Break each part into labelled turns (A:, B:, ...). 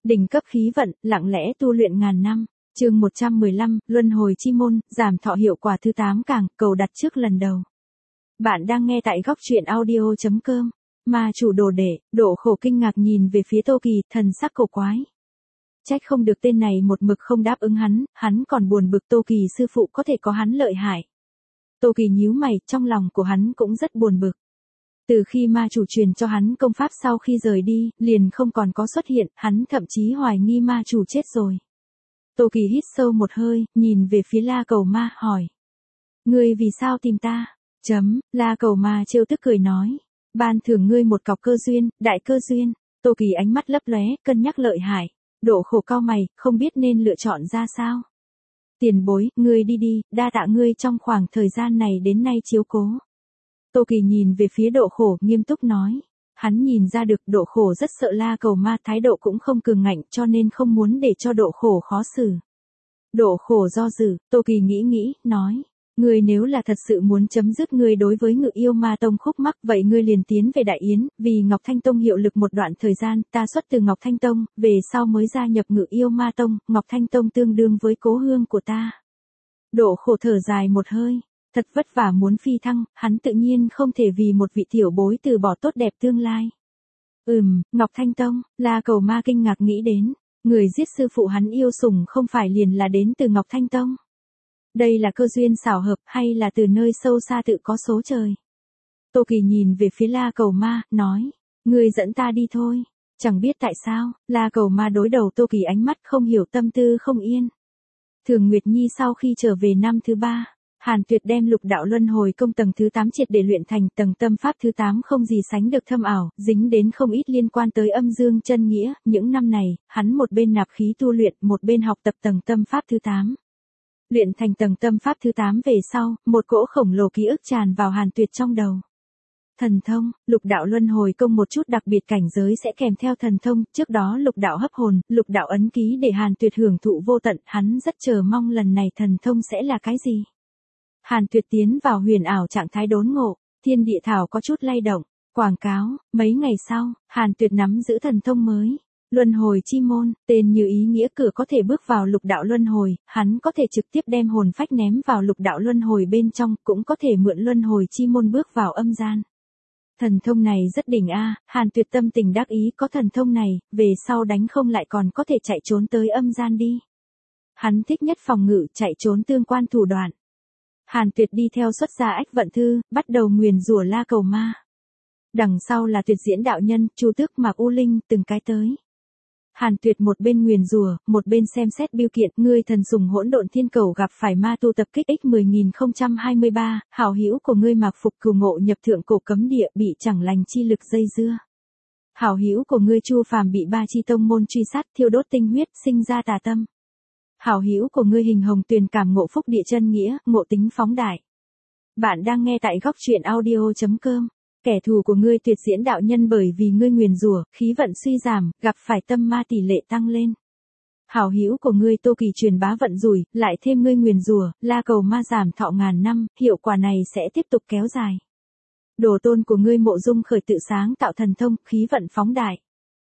A: Đỉnh cấp khí vận, lặng lẽ tu luyện ngàn năm. Chương 115, Luân hồi chi môn, giảm thọ hiệu quả thứ 8 càng, cầu đặt trước lần đầu. Bạn đang nghe tại góc truyện audio.com. Ma chủ đồ đệ, Độ Khổ kinh ngạc nhìn về phía Tô Kỳ, thần sắc cổ quái. Trách không được tên này một mực không đáp ứng hắn còn buồn bực Tô Kỳ sư phụ có thể có hắn lợi hại. Tô Kỳ nhíu mày, trong lòng của hắn cũng rất buồn bực. Từ khi ma chủ truyền cho hắn công pháp sau khi rời đi, liền không còn có xuất hiện, hắn thậm chí hoài nghi ma chủ chết rồi. Tô Kỳ hít sâu một hơi, nhìn về phía La Cầu Ma, hỏi. Ngươi vì sao tìm ta? La Cầu Ma trêu tức cười nói. Ban thưởng ngươi một cọc cơ duyên, đại cơ duyên. Tô Kỳ ánh mắt lấp lóe, cân nhắc lợi hại. Độ Khổ cau mày, không biết nên lựa chọn ra sao. Tiền bối, ngươi đi đi, đa tạ ngươi trong khoảng thời gian này đến nay chiếu cố. Tô Kỳ nhìn về phía Độ Khổ, nghiêm túc nói. Hắn nhìn ra được Độ Khổ rất sợ La Cầu Ma, thái độ cũng không cường ngạnh, cho nên không muốn để cho Độ Khổ khó xử. Độ Khổ do dự, Tô Kỳ nghĩ, nói. Ngươi nếu là thật sự muốn chấm dứt ngươi đối với Ngự Yêu Ma Tông khúc mắc, vậy ngươi liền tiến về Đại Yến, vì Ngọc Thanh Tông hiệu lực một đoạn thời gian, ta xuất từ Ngọc Thanh Tông, về sau mới gia nhập Ngự Yêu Ma Tông, Ngọc Thanh Tông tương đương với cố hương của ta. Độ Khổ thở dài một hơi. Thật vất vả muốn phi thăng, hắn tự nhiên không thể vì một vị tiểu bối từ bỏ tốt đẹp tương lai. Ngọc Thanh Tông, La Cầu Ma kinh ngạc nghĩ đến, người giết sư phụ hắn yêu sủng không phải liền là đến từ Ngọc Thanh Tông. Đây là cơ duyên xảo hợp hay là từ nơi sâu xa tự có số trời? Tô Kỳ nhìn về phía La Cầu Ma, nói, ngươi dẫn ta đi thôi. Chẳng biết tại sao, La Cầu Ma đối đầu Tô Kỳ ánh mắt không hiểu tâm tư không yên. Thường Nguyệt Nhi sau khi trở về năm thứ 3. Hàn Tuyệt đem Lục Đạo Luân Hồi Công tầng thứ 8 triệt để luyện thành, tầng tâm pháp thứ 8 không gì sánh được thâm ảo, dính đến không ít liên quan tới âm dương chân nghĩa, những năm này, hắn một bên nạp khí tu luyện, một bên học tập tầng tâm pháp thứ 8. Luyện thành tầng tâm pháp thứ 8 về sau, một cỗ khổng lồ ký ức tràn vào Hàn Tuyệt trong đầu. Thần thông, Lục Đạo Luân Hồi Công một chút đặc biệt cảnh giới sẽ kèm theo thần thông, trước đó Lục Đạo Hấp Hồn, Lục Đạo Ấn Ký để Hàn Tuyệt hưởng thụ vô tận, hắn rất chờ mong lần này thần thông sẽ là cái gì. Hàn Tuyệt tiến vào huyền ảo trạng thái đốn ngộ, thiên địa thảo có chút lay động, quảng cáo, mấy ngày sau, Hàn Tuyệt nắm giữ thần thông mới. Luân hồi chi môn, tên như ý nghĩa cửa có thể bước vào lục đạo luân hồi, hắn có thể trực tiếp đem hồn phách ném vào lục đạo luân hồi bên trong, cũng có thể mượn luân hồi chi môn bước vào âm gian. Thần thông này rất đỉnh a, Hàn Tuyệt tâm tình đắc ý, có thần thông này, về sau đánh không lại còn có thể chạy trốn tới âm gian đi. Hắn thích nhất phòng ngự, chạy trốn tương quan thủ đoạn. Hàn Tuyệt đi theo xuất gia Ách Vận Thư, bắt đầu nguyền rủa La Cầu Ma. Đằng sau là Tuyệt Diễn đạo nhân, Chu Tước, Mạc U Linh, từng cái tới. Hàn Tuyệt một bên nguyền rủa, một bên xem xét biêu kiện, ngươi thần sùng Hỗn Độn Thiên Cầu gặp phải ma tu tập kích X10023, hảo hữu của ngươi Mạc Phục Cửu Ngộ nhập thượng cổ cấm địa, bị chẳng lành chi lực dây dưa. Hảo hữu của ngươi Chu Phàm bị Ba Chi Tông môn truy sát, thiêu đốt tinh huyết, sinh ra tà tâm. Hảo hữu của ngươi Hình Hồng Tuyền cảm ngộ phúc địa chân nghĩa, ngộ tính phóng đại. Bạn đang nghe tại góc truyện audio.com. Kẻ thù của ngươi Tuyệt Diễn đạo nhân bởi vì ngươi nguyền rủa, khí vận suy giảm, gặp phải tâm ma tỷ lệ tăng lên. Hảo hữu của ngươi Tô Kỳ truyền bá vận rủi, lại thêm ngươi nguyền rủa, La Cầu Ma giảm thọ ngàn năm, hiệu quả này sẽ tiếp tục kéo dài. Đồ tôn của ngươi Mộ Dung khởi tự sáng tạo thần thông, khí vận phóng đại.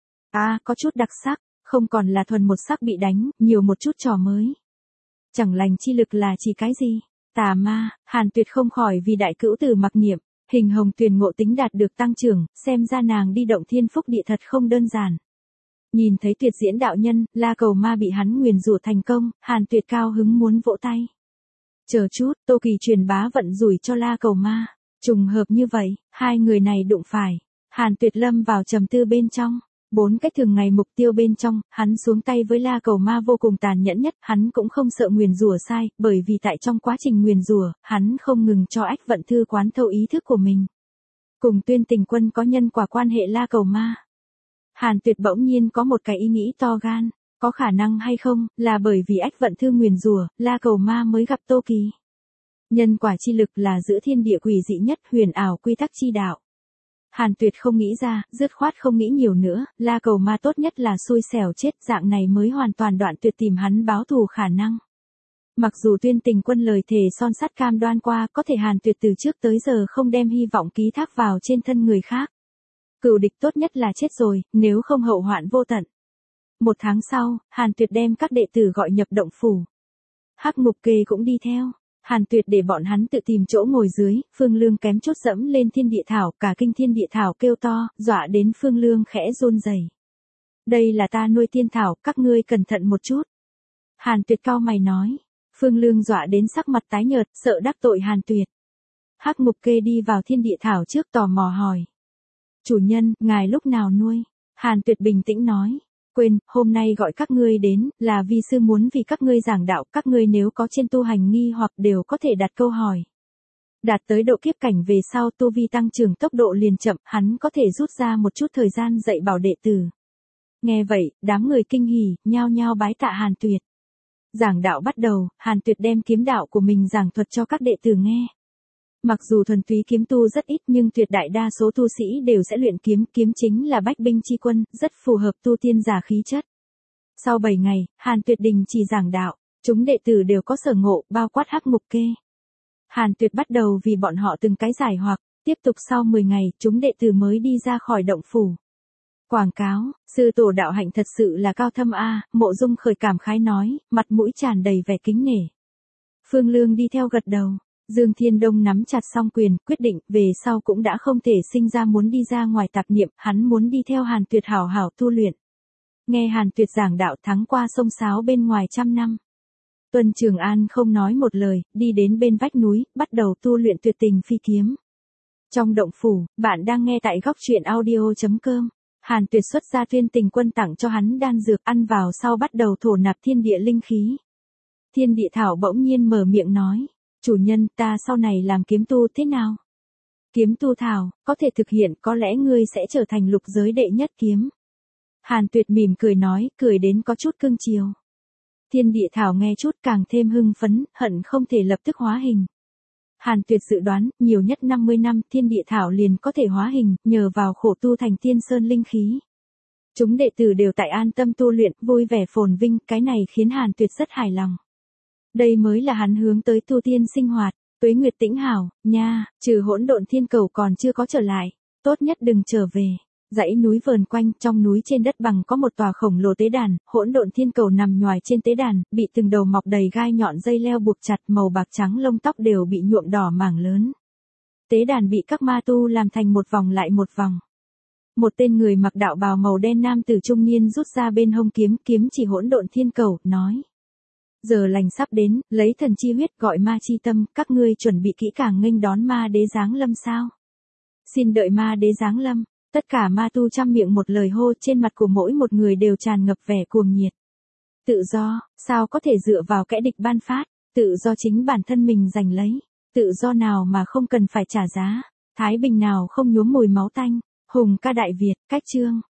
A: Có chút đặc sắc, không còn là thuần một sắc bị đánh, nhiều một chút trò mới. Chẳng lành chi lực là chỉ cái gì? Tà ma, Hàn Tuyệt không khỏi vì đại cữu tử mặc niệm. Hình Hồng Tuyền ngộ tính đạt được tăng trưởng, xem ra nàng đi động thiên phúc địa thật không đơn giản. Nhìn thấy Tuyệt Diễn đạo nhân, La Cầu Ma bị hắn nguyền rủa thành công, Hàn Tuyệt cao hứng muốn vỗ tay. Chờ chút, Tô Kỳ truyền bá vận rủi cho La Cầu Ma. Trùng hợp như vậy, hai người này đụng phải. Hàn Tuyệt lâm vào trầm tư bên trong. 4 cách thường ngày mục tiêu bên trong, hắn xuống tay với La Cầu Ma vô cùng tàn nhẫn nhất, hắn cũng không sợ nguyền rủa sai, bởi vì tại trong quá trình nguyền rủa, hắn không ngừng cho Ách Vận Thư quán thâu ý thức của mình. Cùng Tuyên Tình Quân có nhân quả quan hệ La Cầu Ma. Hàn Tuyệt bỗng nhiên có một cái ý nghĩ to gan, có khả năng hay không, là bởi vì Ách Vận Thư nguyền rủa, La Cầu Ma mới gặp Tô Kỳ. Nhân quả chi lực là giữa thiên địa quỷ dị nhất, huyền ảo quy tắc chi đạo. Hàn Tuyệt không nghĩ ra, dứt khoát không nghĩ nhiều nữa, La Cầu Ma tốt nhất là xui xẻo chết, dạng này mới hoàn toàn đoạn tuyệt tìm hắn báo thù khả năng. Mặc dù Tuyên Tình Quân lời thề son sắt cam đoan qua, có thể Hàn Tuyệt từ trước tới giờ không đem hy vọng ký thác vào trên thân người khác. Cừu địch tốt nhất là chết rồi, nếu không hậu hoạn vô tận. 1 tháng sau, Hàn Tuyệt đem các đệ tử gọi nhập động phủ. Hắc Ngục Kê cũng đi theo. Hàn Tuyệt để bọn hắn tự tìm chỗ ngồi dưới, Phương Lương kém chút dẫm lên thiên địa thảo, cả kinh thiên địa thảo kêu to, dọa đến Phương Lương khẽ run rẩy. Đây là ta nuôi tiên thảo, các ngươi cẩn thận một chút. Hàn Tuyệt cau mày nói. Phương Lương dọa đến sắc mặt tái nhợt, sợ đắc tội Hàn Tuyệt. Hắc Ngục Kê đi vào thiên địa thảo trước tò mò hỏi. Chủ nhân, ngài lúc nào nuôi? Hàn Tuyệt bình tĩnh nói. Quên, hôm nay gọi các ngươi đến, là vi sư muốn vì các ngươi giảng đạo, các ngươi nếu có trên tu hành nghi hoặc đều có thể đặt câu hỏi. Đạt tới độ kiếp cảnh về sau tu vi tăng trưởng tốc độ liền chậm, hắn có thể rút ra một chút thời gian dạy bảo đệ tử. Nghe vậy, đám người kinh hỉ, nhao nhao bái tạ Hàn Tuyệt. Giảng đạo bắt đầu, Hàn Tuyệt đem kiếm đạo của mình giảng thuật cho các đệ tử nghe. Mặc dù thuần túy kiếm tu rất ít nhưng tuyệt đại đa số tu sĩ đều sẽ luyện kiếm, kiếm chính là bách binh chi quân, rất phù hợp tu tiên giả khí chất. Sau 7 ngày, Hàn Tuyệt đình chỉ giảng đạo, chúng đệ tử đều có sở ngộ, bao quát Hắc Ngục Kê. Hàn Tuyệt bắt đầu vì bọn họ từng cái giải hoặc, tiếp tục sau 10 ngày, chúng đệ tử mới đi ra khỏi động phủ. Quảng cáo, sư tổ đạo hạnh thật sự là cao thâm a, Mộ Dung Khởi cảm khái nói, mặt mũi tràn đầy vẻ kính nể. Phương Lương đi theo gật đầu. Dương Thiên Đông nắm chặt song quyền, quyết định, về sau cũng đã không thể sinh ra muốn đi ra ngoài tạp niệm, hắn muốn đi theo Hàn Tuyệt hảo hảo tu luyện. Nghe Hàn Tuyệt giảng đạo thắng qua sông sáo bên ngoài trăm năm. Tuân Trường An không nói một lời, đi đến bên vách núi, bắt đầu tu luyện tuyệt tình phi kiếm. Trong động phủ, bạn đang nghe tại góc truyện audio.com. Hàn Tuyệt xuất ra Tuyên Tình Quân tặng cho hắn đan dược, ăn vào sau bắt đầu thổ nạp thiên địa linh khí. Thiên địa thảo bỗng nhiên mở miệng nói. Chủ nhân, ta sau này làm kiếm tu thế nào? Kiếm tu thảo, có thể thực hiện, có lẽ ngươi sẽ trở thành lục giới đệ nhất kiếm. Hàn Tuyệt mỉm cười nói, cười đến có chút cưng chiều. Thiên địa thảo nghe chút càng thêm hưng phấn, hận không thể lập tức hóa hình. Hàn Tuyệt dự đoán, nhiều nhất 50 năm thiên địa thảo liền có thể hóa hình, nhờ vào khổ tu thành tiên sơn linh khí. Chúng đệ tử đều tại an tâm tu luyện, vui vẻ phồn vinh, cái này khiến Hàn Tuyệt rất hài lòng. Đây mới là hắn hướng tới tu tiên sinh hoạt, Tuế Nguyệt tĩnh hảo, nha, trừ Hỗn Độn Thiên Cầu còn chưa có trở lại, tốt nhất đừng trở về. Dãy núi vờn quanh, trong núi trên đất bằng có một tòa khổng lồ tế đàn, Hỗn Độn Thiên Cầu nằm nhoài trên tế đàn, bị từng đầu mọc đầy gai nhọn dây leo buộc chặt, màu bạc trắng lông tóc đều bị nhuộm đỏ mảng lớn. Tế đàn bị các ma tu làm thành một vòng lại một vòng. Một tên người mặc đạo bào màu đen nam tử trung niên rút ra bên hông kiếm, kiếm chỉ Hỗn Độn Thiên Cầu, nói. Giờ lành sắp đến, lấy thần chi huyết gọi ma chi tâm, các ngươi chuẩn bị kỹ càng nghênh đón ma đế giáng lâm sao? Xin đợi ma đế giáng lâm. Tất cả ma tu trăm miệng một lời hô, trên mặt của mỗi một người đều tràn ngập vẻ cuồng nhiệt. Tự do, sao có thể dựa vào kẻ địch ban phát, tự do chính bản thân mình giành lấy, tự do nào mà không cần phải trả giá, thái bình nào không nhuốm mùi máu tanh, hùng ca Đại Việt, cách chương.